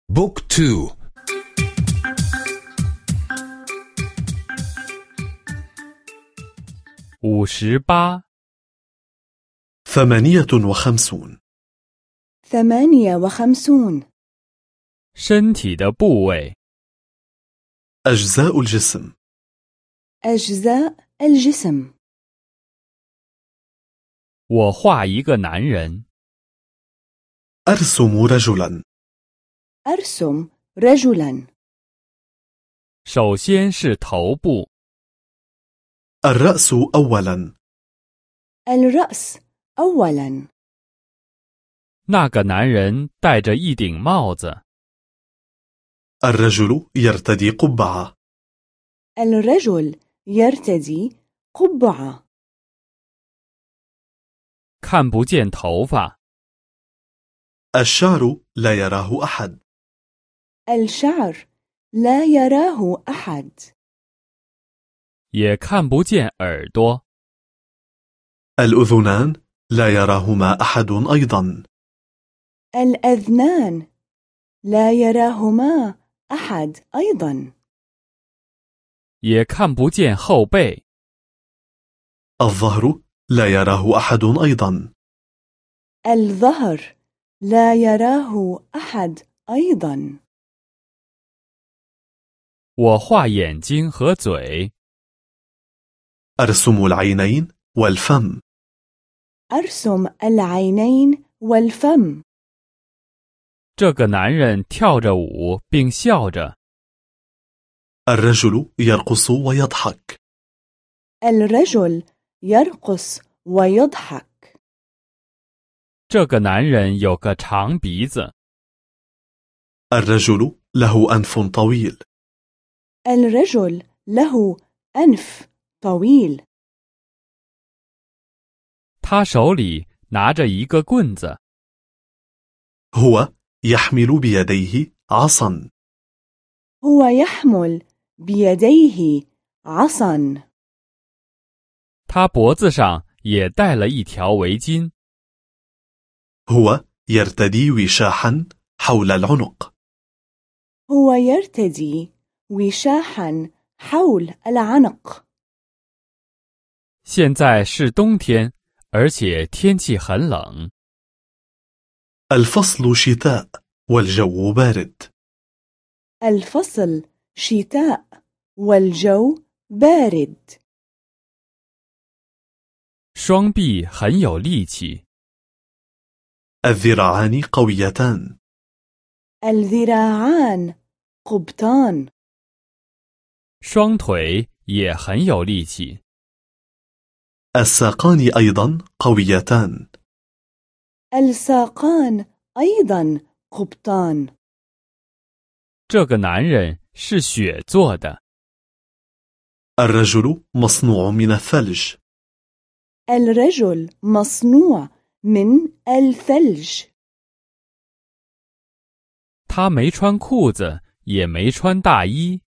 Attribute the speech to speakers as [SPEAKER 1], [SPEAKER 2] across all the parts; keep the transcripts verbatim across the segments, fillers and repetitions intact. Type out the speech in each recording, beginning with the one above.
[SPEAKER 1] بوك تو.
[SPEAKER 2] 五十八，
[SPEAKER 3] ثمانية وخمسون.
[SPEAKER 4] ثمانية وخمسون.
[SPEAKER 2] 身体的部位。
[SPEAKER 3] أجزاء الجسم.
[SPEAKER 4] أجزاء الجسم.
[SPEAKER 2] 我画一个男人。
[SPEAKER 3] أرسم رجلا.
[SPEAKER 4] أرسم رجلا.
[SPEAKER 2] 首先是头部。
[SPEAKER 3] الرأس أولا.
[SPEAKER 4] الرأس أولا.
[SPEAKER 2] 那个男人戴着一顶帽子。
[SPEAKER 3] الرجل يرتدي قبعة.
[SPEAKER 4] الرجل يرتدي قبعة.
[SPEAKER 2] 看不见头发。
[SPEAKER 3] الشعر لا يراه أحد.
[SPEAKER 4] الشعر لا يراه أحد.
[SPEAKER 2] 也看不见耳朵。
[SPEAKER 3] الأذنان لا يراهما أحد أيضا.
[SPEAKER 4] الأذنان لا يراهما أحد أيضا.
[SPEAKER 2] 也看不见后背。
[SPEAKER 3] الظهر لا يراه أحد أيضا.
[SPEAKER 4] الظهر لا يراه أحد أيضا.
[SPEAKER 2] 我画眼睛和嘴。
[SPEAKER 3] أرسم العينين والفم.
[SPEAKER 4] أرسم العينين والفم.
[SPEAKER 2] 这个男人跳着舞并笑着。
[SPEAKER 3] الرجل يرقص ويضحك.
[SPEAKER 4] الرجل يرقص ويضحك.
[SPEAKER 2] 这个男人有个长鼻子。
[SPEAKER 3] الرجل له أنف طويل.
[SPEAKER 4] الرجل له أنف طويل.
[SPEAKER 2] 他手里拿着一个棍子。
[SPEAKER 3] هو يحمل بيديه عصا.
[SPEAKER 4] هو يحمل بيديه عصا.
[SPEAKER 2] 他脖子上也戴了一条围巾。
[SPEAKER 3] هو يرتدي وشاحا حول العنق.
[SPEAKER 4] هو يرتدي وشاحا حول العنق.
[SPEAKER 2] 现在是冬天，而且天气很冷。
[SPEAKER 3] الفصل شتاء والجو بارد.
[SPEAKER 4] الفصل شتاء والجو بارد.
[SPEAKER 2] 双臂很有力气。
[SPEAKER 3] الذراعان قويتان.
[SPEAKER 4] الذراعان قبطان.
[SPEAKER 2] 双腿也很有力气。
[SPEAKER 3] الساقان أيضا قويتان.
[SPEAKER 4] الساقان أيضا قبطان.
[SPEAKER 2] 这个男人是雪做的。
[SPEAKER 3] الرجل مصنوع من الثلج.
[SPEAKER 4] الرجل مصنوع من الثلج.
[SPEAKER 2] 他没穿裤子，也没穿大衣。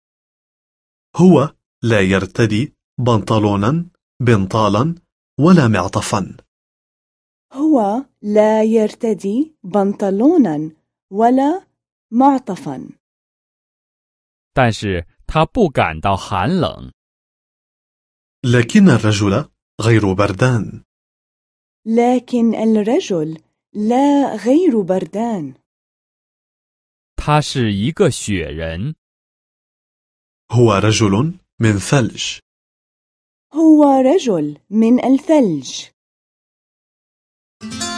[SPEAKER 3] هو لا يرتدي بنطلونا بنطالا ولا معطفا.
[SPEAKER 4] هو لا يرتدي بنطلونا ولا معطفا.
[SPEAKER 2] 但是他不感到寒冷。
[SPEAKER 3] لكن الرجل غير بردان.
[SPEAKER 4] لكن الرجل لا غير بردان.
[SPEAKER 2] 他是一个雪人。
[SPEAKER 3] هو رجل من ثلج.
[SPEAKER 4] هو رجل من الثلج.